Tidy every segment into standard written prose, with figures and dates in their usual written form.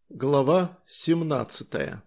Глава 17.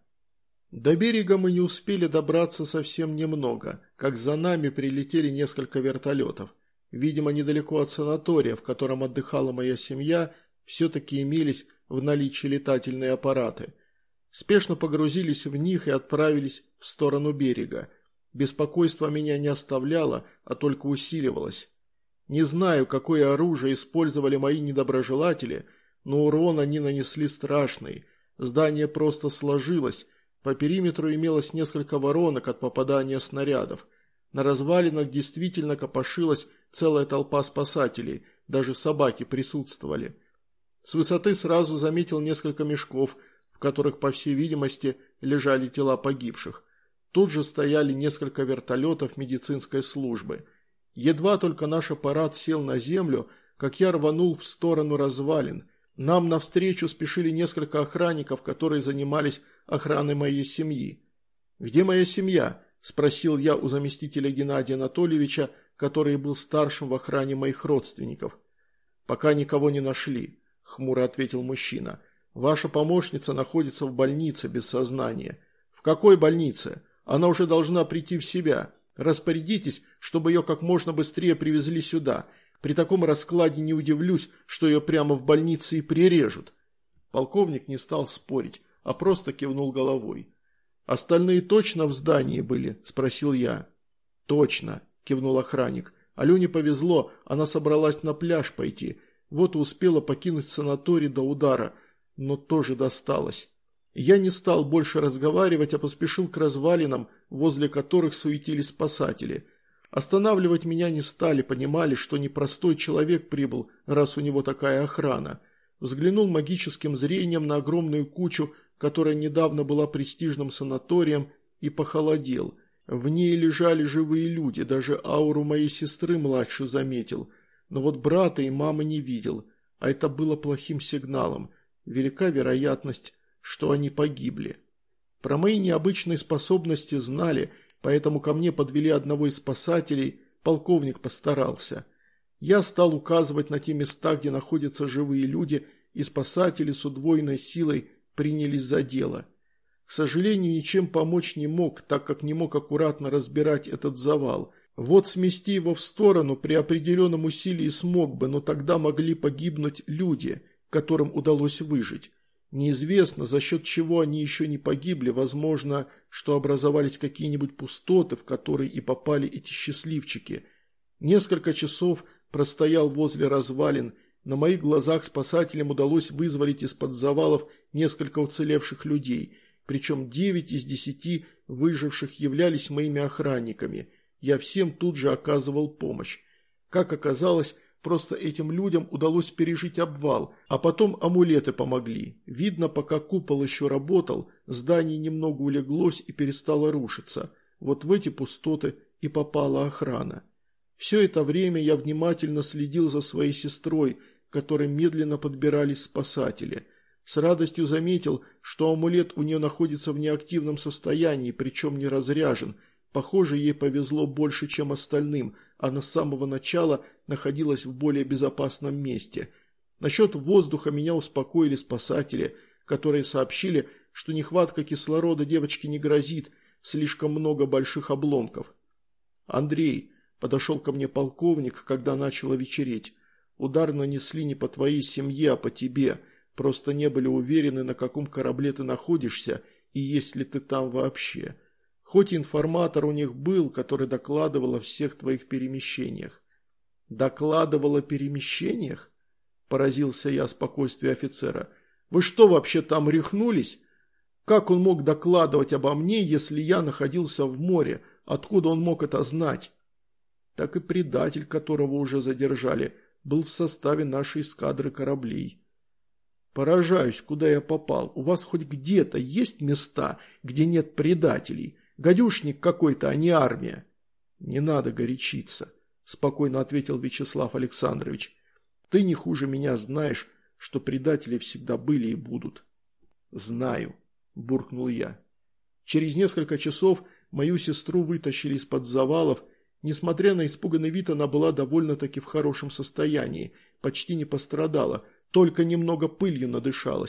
До берега мы не успели добраться совсем немного, как за нами прилетели несколько вертолетов. Видимо, недалеко от санатория, в котором отдыхала моя семья, все-таки имелись в наличии летательные аппараты. Спешно погрузились в них и отправились в сторону берега. Беспокойство меня не оставляло, а только усиливалось. Не знаю, какое оружие использовали мои недоброжелатели, но урон они нанесли страшный. Здание просто сложилось. По периметру имелось несколько воронок от попадания снарядов. На развалинах действительно копошилась целая толпа спасателей, даже собаки присутствовали. С высоты сразу заметил несколько мешков, в которых, по всей видимости, лежали тела погибших. Тут же стояли несколько вертолетов медицинской службы. Едва только наш аппарат сел на землю, как я рванул в сторону развалин. Нам навстречу спешили несколько охранников, которые занимались охраной моей семьи. «Где моя семья?» – спросил я у заместителя Геннадия Анатольевича, который был старшим в охране моих родственников. «Пока никого не нашли», – хмуро ответил мужчина. «Ваша помощница находится в больнице без сознания». «В какой больнице? Она уже должна прийти в себя. Распорядитесь, чтобы ее как можно быстрее привезли сюда. При таком раскладе не удивлюсь, что ее прямо в больнице и прирежут». Полковник не стал спорить, а просто кивнул головой. «Остальные точно в здании были?» – спросил я. «Точно», – кивнул охранник. «Алене повезло, она собралась на пляж пойти. Вот и успела покинуть санаторий до удара, но тоже досталось». Я не стал больше разговаривать, а поспешил к развалинам, возле которых суетились спасатели. Останавливать меня не стали, понимали, что непростой человек прибыл, раз у него такая охрана. Взглянул магическим зрением на огромную кучу, которая недавно была престижным санаторием, и похолодел. В ней лежали живые люди, даже ауру моей сестры младший заметил. Но вот брата и мамы не видел, а это было плохим сигналом. Велика вероятность, что они погибли. Про мои необычные способности знали, поэтому ко мне подвели одного из спасателей, полковник постарался. Я стал указывать на те места, где находятся живые люди, и спасатели с удвоенной силой принялись за дело. К сожалению, ничем помочь не мог, так как не мог аккуратно разбирать этот завал. Вот смести его в сторону при определенном усилии смог бы, но тогда могли погибнуть люди, которым удалось выжить. Неизвестно, за счет чего они еще не погибли, возможно, что образовались какие-нибудь пустоты, в которые и попали эти счастливчики. Несколько часов простоял возле развалин, на моих глазах спасателям удалось вызволить из-под завалов несколько уцелевших людей, причем 9 из 10 выживших являлись моими охранниками. Я всем тут же оказывал помощь. Как оказалось, просто этим людям удалось пережить обвал, а потом амулеты помогли. Видно, пока купол еще работал, здание немного улеглось и перестало рушиться. Вот в эти пустоты и попала охрана. Все это время я внимательно следил за своей сестрой, к которой медленно подбирались спасатели. С радостью заметил, что амулет у нее находится в неактивном состоянии, причем не разряжен. Похоже, ей повезло больше, чем остальным. Она с самого начала находилась в более безопасном месте. Насчет воздуха меня успокоили спасатели, которые сообщили, что нехватка кислорода девочке не грозит, слишком много больших обломков. «Андрей», – подошел ко мне полковник, когда начало вечереть, – «удар нанесли не по твоей семье, а по тебе. Просто не были уверены, на каком корабле ты находишься и есть ли ты там вообще. Хоть информатор у них был, который докладывал о всех твоих перемещениях». «Докладывал о перемещениях?» – поразился я спокойствию офицера. «Вы что, вообще там рехнулись? Как он мог докладывать обо мне, если я находился в море? Откуда он мог это знать?» «Так и предатель, которого уже задержали, был в составе нашей эскадры кораблей». «Поражаюсь, куда я попал. У вас хоть где-то есть места, где нет предателей? Гадюшник какой-то, а не армия». «Не надо горячиться», – спокойно ответил Вячеслав Александрович. «Ты не хуже меня знаешь, что предатели всегда были и будут». «Знаю», – буркнул я. Через несколько часов мою сестру вытащили из-под завалов. Несмотря на испуганный вид, она была довольно-таки в хорошем состоянии, почти не пострадала, только немного пылью надышалась.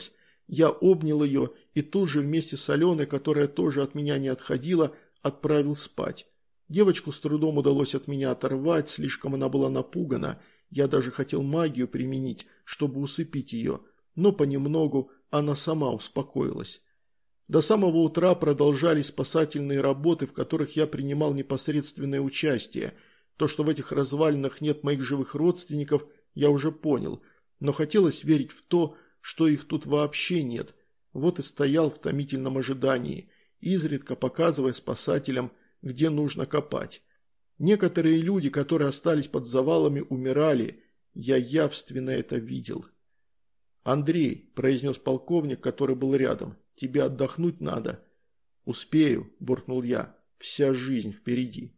Я обнял ее и тут же вместе с Аленой, которая тоже от меня не отходила, отправил спать. Девочку с трудом удалось от меня оторвать, слишком она была напугана. Я даже хотел магию применить, чтобы усыпить ее, но понемногу она сама успокоилась. До самого утра продолжались спасательные работы, в которых я принимал непосредственное участие. То, что в этих развалинах нет моих живых родственников, я уже понял, но хотелось верить в то, что их тут вообще нет. Вот и стоял в томительном ожидании, изредка показывая спасателям, где нужно копать. Некоторые люди, которые остались под завалами, умирали. Я явственно это видел. «Андрей», – произнес полковник, который был рядом, – «тебе отдохнуть надо». «Успею», – буркнул я, – «вся жизнь впереди».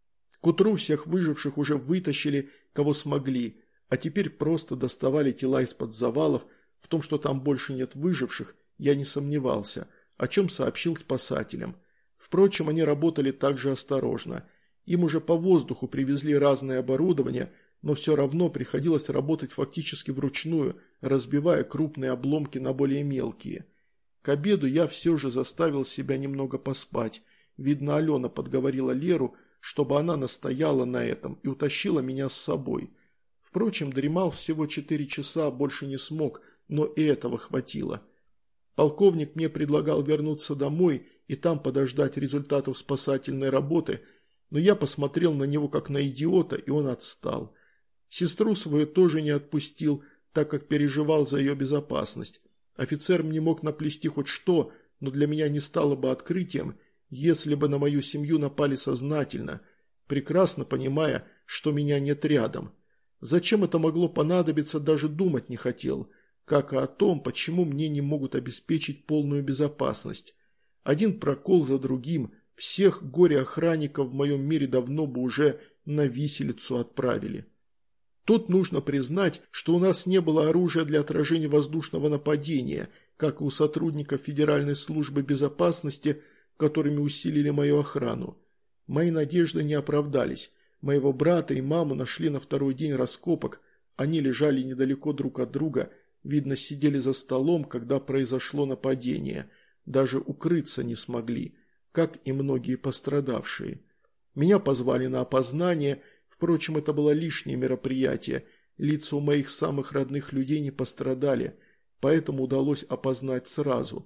К утру всех выживших уже вытащили, кого смогли, а теперь просто доставали тела из-под завалов. В том, что там больше нет выживших, я не сомневался, о чем сообщил спасателям. Впрочем, они работали также осторожно. Им уже по воздуху привезли разное оборудование, но все равно приходилось работать фактически вручную, разбивая крупные обломки на более мелкие. К обеду я все же заставил себя немного поспать. Видно, Алена подговорила Леру, чтобы она настояла на этом и утащила меня с собой. Впрочем, дремал всего 4 часа, больше не смог, но и этого хватило. Полковник мне предлагал вернуться домой и там подождать результатов спасательной работы, но я посмотрел на него как на идиота, и он отстал. Сестру свою тоже не отпустил, так как переживал за ее безопасность. Офицер мне мог наплести хоть что, но для меня не стало бы открытием, если бы на мою семью напали сознательно, прекрасно понимая, что меня нет рядом. Зачем это могло понадобиться, даже думать не хотел, как и о том, почему мне не могут обеспечить полную безопасность. Один прокол за другим, всех горе-охранников в моем мире давно бы уже на виселицу отправили. Тут нужно признать, что у нас не было оружия для отражения воздушного нападения, как и у сотрудников Федеральной службы безопасности, которыми усилили мою охрану. Мои надежды не оправдались. Моего брата и маму нашли на второй день раскопок. Они лежали недалеко друг от друга, видно, сидели за столом, когда произошло нападение. Даже укрыться не смогли, как и многие пострадавшие. Меня позвали на опознание. Впрочем, это было лишнее мероприятие. Лица у моих самых родных людей не пострадали, поэтому удалось опознать сразу.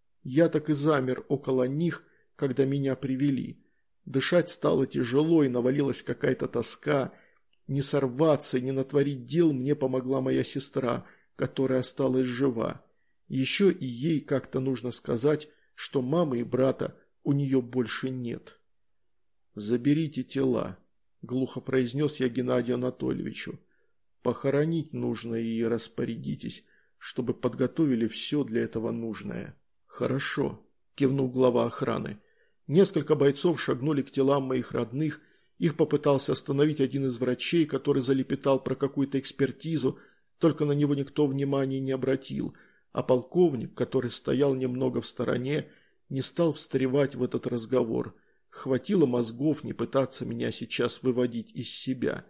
Я так и замер около них, когда меня привели. Дышать стало тяжело и навалилась какая-то тоска. Не сорваться и не натворить дел мне помогла моя сестра, которая осталась жива. Еще и ей как-то нужно сказать, что мамы и брата у нее больше нет. «Заберите тела», – глухо произнес я Геннадию Анатольевичу. «Похоронить нужно и распорядитесь, чтобы подготовили все для этого нужное». «Хорошо», – кивнул глава охраны. Несколько бойцов шагнули к телам моих родных. Их попытался остановить один из врачей, который залепетал про какую-то экспертизу, только на него никто внимания не обратил, а полковник, который стоял немного в стороне, не стал встревать в этот разговор. Хватило мозгов не пытаться меня сейчас выводить из себя.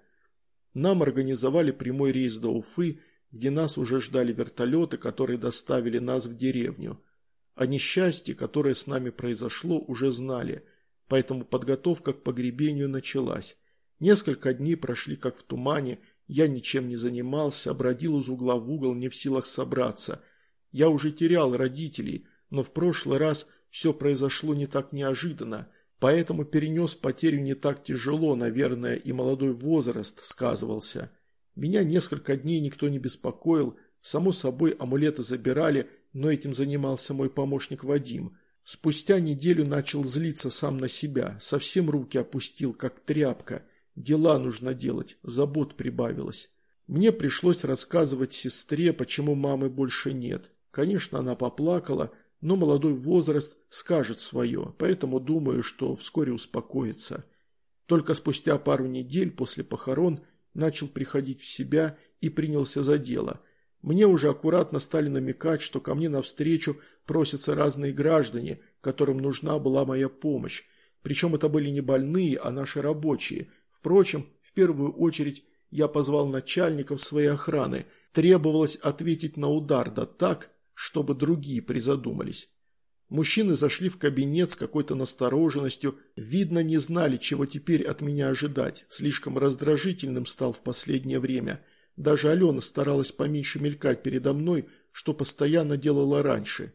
Нам организовали прямой рейс до Уфы, где нас уже ждали вертолеты, которые доставили нас в деревню. О несчастье, которое с нами произошло, уже знали, поэтому подготовка к погребению началась. Несколько дней прошли как в тумане, я ничем не занимался, бродил из угла в угол, не в силах собраться. Я уже терял родителей, но в прошлый раз все произошло не так неожиданно, поэтому перенес потерю не так тяжело, наверное, и молодой возраст сказывался. Меня несколько дней никто не беспокоил, само собой амулеты забирали, но этим занимался мой помощник Вадим. Спустя неделю начал злиться сам на себя, совсем руки опустил, как тряпка. Дела нужно делать, забот прибавилось. Мне пришлось рассказывать сестре, почему мамы больше нет. Конечно, она поплакала, но молодой возраст скажет свое, поэтому думаю, что вскоре успокоится. Только спустя пару недель после похорон начал приходить в себя и принялся за дело. Мне уже аккуратно стали намекать, что ко мне навстречу просятся разные граждане, которым нужна была моя помощь. Причем это были не больные, а наши рабочие. Впрочем, в первую очередь я позвал начальников своей охраны. Требовалось ответить на удар, да так, чтобы другие призадумались. Мужчины зашли в кабинет с какой-то настороженностью, видно, не знали, чего теперь от меня ожидать. Слишком раздражительным стал в последнее время. Даже Алена старалась поменьше мелькать передо мной, что постоянно делала раньше.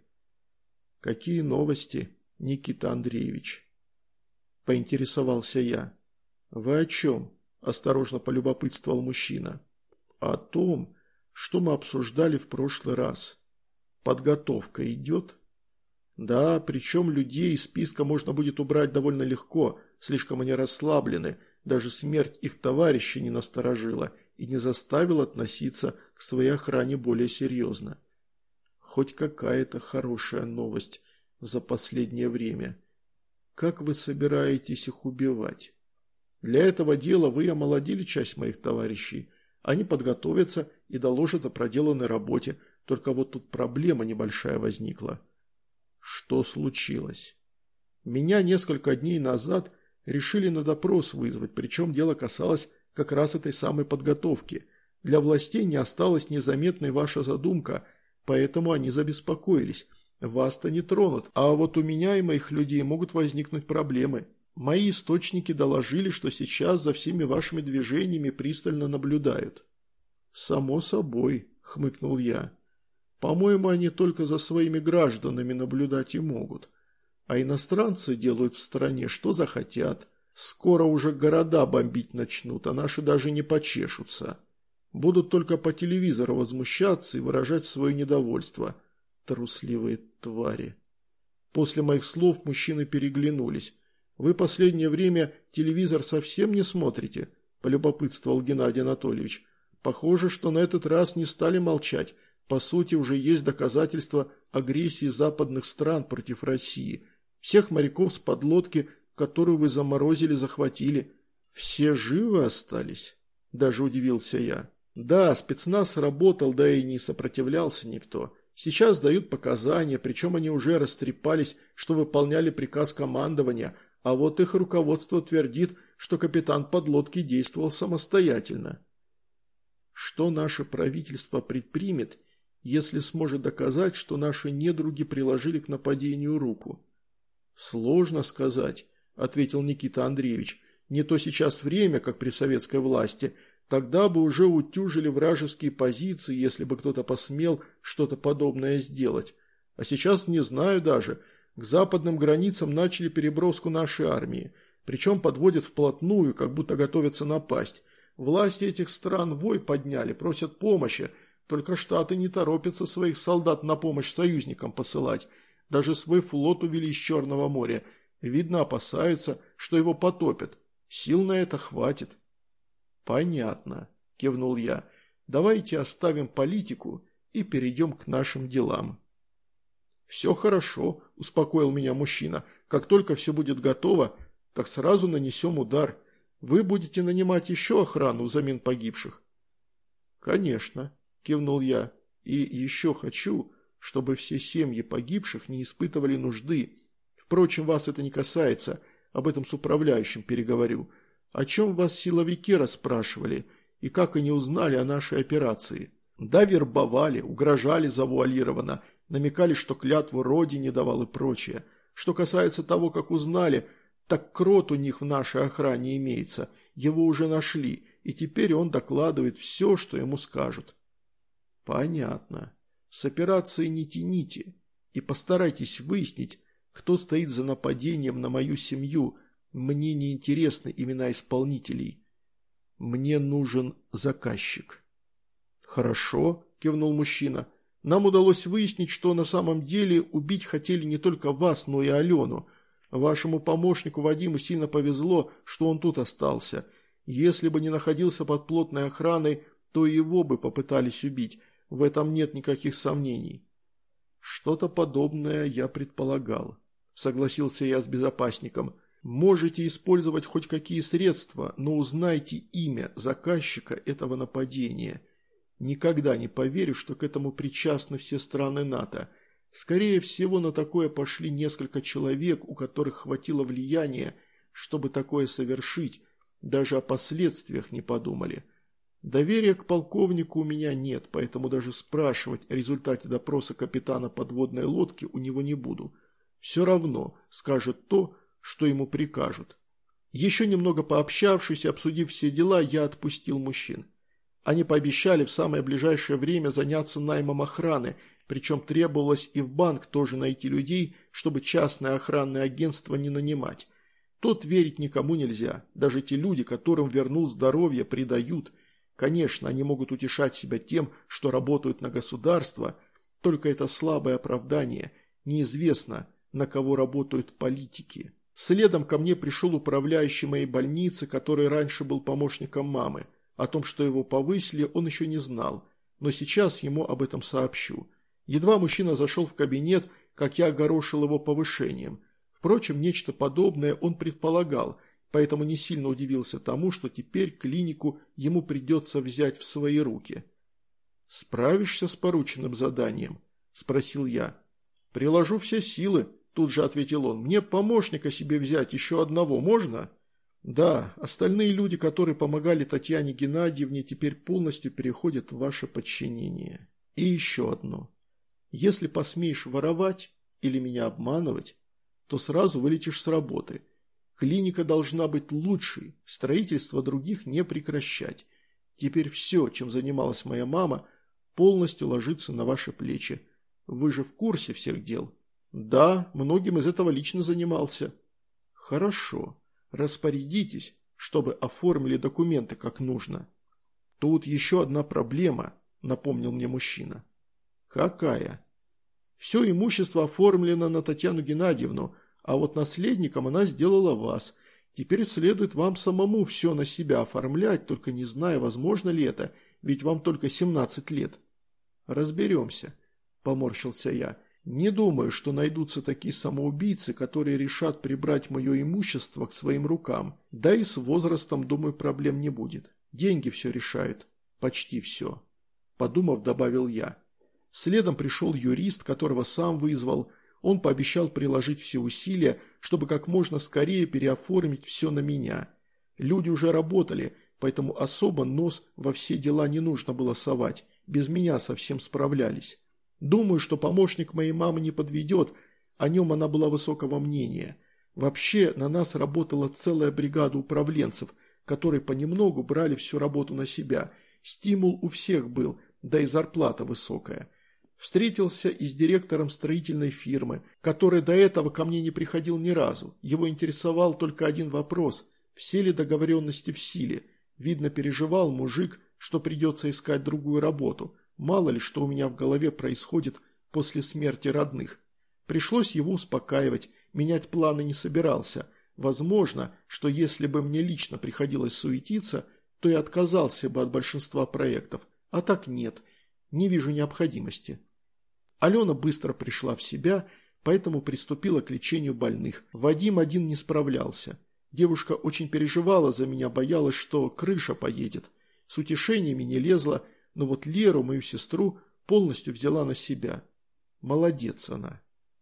«Какие новости, Никита Андреевич?» – поинтересовался я. «Вы о чем?» – осторожно полюбопытствовал мужчина. «О том, что мы обсуждали в прошлый раз. Подготовка идет?» «Да, причем людей из списка можно будет убрать довольно легко, слишком они расслаблены, даже смерть их товарища не насторожила и не заставила относиться к своей охране более серьезно. Хоть какая-то хорошая новость за последнее время. Как вы собираетесь их убивать? Для этого дела вы омолодили часть моих товарищей. Они подготовятся и доложат о проделанной работе, только вот тут проблема небольшая возникла». «Что случилось?» «Меня несколько дней назад решили на допрос вызвать, причем дело касалось как раз этой самой подготовки. Для властей не осталась незаметной ваша задумка, поэтому они забеспокоились. Вас-то не тронут, а вот у меня и моих людей могут возникнуть проблемы. Мои источники доложили, что сейчас за всеми вашими движениями пристально наблюдают». «Само собой», – хмыкнул я. «По-моему, они только за своими гражданами наблюдать и могут. А иностранцы делают в стране, что захотят. Скоро уже города бомбить начнут, а наши даже не почешутся. Будут только по телевизору возмущаться и выражать свое недовольство. Трусливые твари». После моих слов мужчины переглянулись. «Вы последнее время телевизор совсем не смотрите?» – полюбопытствовал Геннадий Анатольевич. «Похоже, что на этот раз не стали молчать. По сути, уже есть доказательства агрессии западных стран против России. Всех моряков с подлодки, которую вы заморозили, захватили. Все живы остались?» – даже удивился я. «Да, спецназ работал, да и не сопротивлялся никто. Сейчас дают показания, причем они уже растрепались, что выполняли приказ командования, а вот их руководство твердит, что капитан подлодки действовал самостоятельно. Что наше правительство предпримет, если сможет доказать, что наши недруги приложили к нападению руку?» «Сложно сказать», – ответил Никита Андреевич. «Не то сейчас время, как при советской власти. Тогда бы уже утюжили вражеские позиции, если бы кто-то посмел что-то подобное сделать. А сейчас не знаю даже. К западным границам начали переброску нашей армии. Причем подводят вплотную, как будто готовятся напасть. Власти этих стран вой подняли, просят помощи. Только Штаты не торопятся своих солдат на помощь союзникам посылать. Даже свой флот увели из Черного моря. Видно, опасаются, что его потопят. Сил на это хватит». «Понятно», – кивнул я. «Давайте оставим политику и перейдем к нашим делам». «Все хорошо», – успокоил меня мужчина. «Как только все будет готово, так сразу нанесем удар. Вы будете нанимать еще охрану взамен погибших?» «Конечно», – кивнул я. «И еще хочу, чтобы все семьи погибших не испытывали нужды. Впрочем, вас это не касается, об этом с управляющим переговорю. О чем вас силовики расспрашивали и как они узнали о нашей операции?» «Да, вербовали, угрожали завуалированно, намекали, что клятву родине давал и прочее. Что касается того, как узнали, так крот у них в нашей охране имеется, его уже нашли, и теперь он докладывает все, что ему скажут». «Понятно. С операцией не тяните и постарайтесь выяснить, кто стоит за нападением на мою семью. Мне не интересны имена исполнителей. Мне нужен заказчик». «Хорошо», – кивнул мужчина. «Нам удалось выяснить, что на самом деле убить хотели не только вас, но и Алену. Вашему помощнику Вадиму сильно повезло, что он тут остался. Если бы не находился под плотной охраной, то его бы попытались убить. В этом нет никаких сомнений». «Что-то подобное я предполагал», – согласился я с безопасником. «Можете использовать хоть какие средства, но узнайте имя заказчика этого нападения. Никогда не поверю, что к этому причастны все страны НАТО. Скорее всего, на такое пошли несколько человек, у которых хватило влияния, чтобы такое совершить, даже о последствиях не подумали. Доверия к полковнику у меня нет, поэтому даже спрашивать о результате допроса капитана подводной лодки у него не буду. Все равно скажет то, что ему прикажут. Еще немного пообщавшись и обсудив все дела, я отпустил мужчин. Они пообещали в самое ближайшее время заняться наймом охраны, причем требовалось и в банк тоже найти людей, чтобы частное охранное агентство не нанимать. Тут верить никому нельзя, даже те люди, которым вернул здоровье, предают. Конечно, они могут утешать себя тем, что работают на государство, только это слабое оправдание, неизвестно, на кого работают политики. Следом ко мне пришел управляющий моей больницы, который раньше был помощником мамы. О том, что его повысили, он еще не знал, но сейчас ему об этом сообщу. Едва мужчина зашел в кабинет, как я огорошил его повышением. Впрочем, нечто подобное он предполагал, поэтому не сильно удивился тому, что теперь клинику ему придется взять в свои руки. «Справишься с порученным заданием?» – спросил я. «Приложу все силы», – тут же ответил он. «Мне помощника себе взять, еще одного можно?» «Да, остальные люди, которые помогали Татьяне Геннадьевне, теперь полностью переходят в ваше подчинение. И еще одно. Если посмеешь воровать или меня обманывать, то сразу вылетишь с работы. Клиника должна быть лучшей, строительство других не прекращать. Теперь все, чем занималась моя мама, полностью ложится на ваши плечи. Вы же в курсе всех дел?» «Да, многим из этого лично занимался». «Хорошо. Распорядитесь, чтобы оформили документы как нужно». «Тут еще одна проблема», – напомнил мне мужчина. «Какая?» «Все имущество оформлено на Татьяну Геннадьевну, а вот наследником она сделала вас. Теперь следует вам самому все на себя оформлять, только не зная, возможно ли это, ведь вам только 17 лет». «Разберемся», – поморщился я. «Не думаю, что найдутся такие самоубийцы, которые решат прибрать мое имущество к своим рукам. Да и с возрастом, думаю, проблем не будет. Деньги все решают. Почти все». Подумав, добавил я. Следом пришел юрист, которого сам вызвал. Он пообещал приложить все усилия, чтобы как можно скорее переоформить все на меня. Люди уже работали, поэтому особо нос во все дела не нужно было совать. Без меня совсем справлялись. Думаю, что помощник моей мамы не подведет, о нем она была высокого мнения. Вообще, на нас работала целая бригада управленцев, которые понемногу брали всю работу на себя. Стимул у всех был, да и зарплата высокая. Встретился и с директором строительной фирмы, который до этого ко мне не приходил ни разу. Его интересовал только один вопрос – все ли договоренности в силе. Видно, переживал мужик, что придется искать другую работу. Мало ли, что у меня в голове происходит после смерти родных. Пришлось его успокаивать, менять планы не собирался. Возможно, что если бы мне лично приходилось суетиться, то и отказался бы от большинства проектов. А так нет, не вижу необходимости. Алена быстро пришла в себя, поэтому приступила к лечению больных. Вадим один не справлялся. Девушка очень переживала за меня, боялась, что крыша поедет. С утешениями не лезла, но вот Леру, мою сестру, полностью взяла на себя. Молодец она.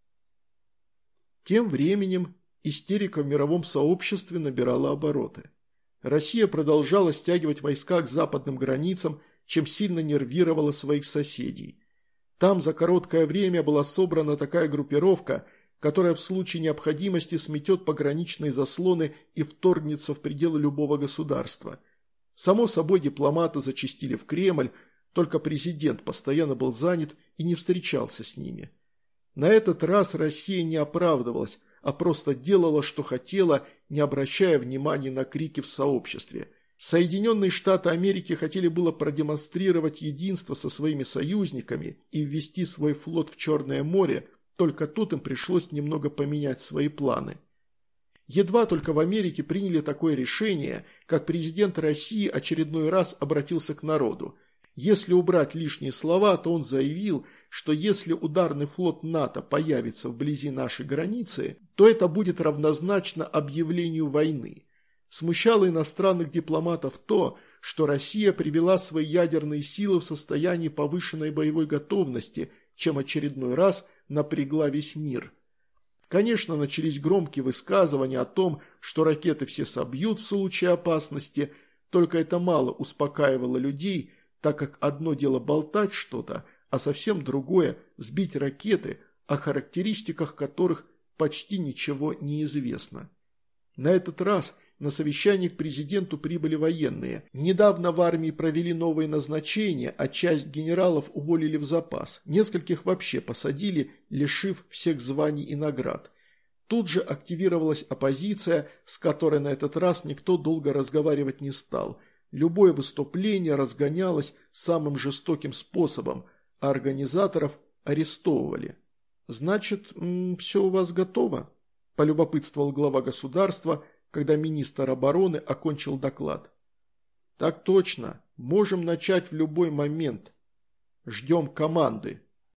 Тем временем истерика в мировом сообществе набирала обороты. Россия продолжала стягивать войска к западным границам, чем сильно нервировала своих соседей. Там за короткое время была собрана такая группировка, которая в случае необходимости сметет пограничные заслоны и вторгнется в пределы любого государства. Само собой, дипломаты зачастили в Кремль, только президент постоянно был занят и не встречался с ними. На этот раз Россия не оправдывалась, а просто делала, что хотела, не обращая внимания на крики в сообществе. Соединенные Штаты Америки хотели было продемонстрировать единство со своими союзниками и ввести свой флот в Черное море, только тут им пришлось немного поменять свои планы. Едва только в Америке приняли такое решение, как президент России очередной раз обратился к народу. Если убрать лишние слова, то он заявил, что если ударный флот НАТО появится вблизи нашей границы, то это будет равнозначно объявлению войны. Смущало иностранных дипломатов то, что Россия привела свои ядерные силы в состояние повышенной боевой готовности, чем очередной раз напрягла весь мир. Конечно, начались громкие высказывания о том, что ракеты все собьют в случае опасности, только это мало успокаивало людей, так как одно дело болтать что-то, а совсем другое – сбить ракеты, о характеристиках которых почти ничего не известно. На этот раз на совещание к президенту прибыли военные. Недавно в армии провели новые назначения, а часть генералов уволили в запас. Нескольких вообще посадили, лишив всех званий и наград. Тут же активировалась оппозиция, с которой на этот раз никто долго разговаривать не стал. Любое выступление разгонялось самым жестоким способом, а организаторов арестовывали. «Значит, все у вас готово?» – полюбопытствовал глава государства, когда министр обороны окончил доклад. «Так точно. Можем начать в любой момент. Ждем команды».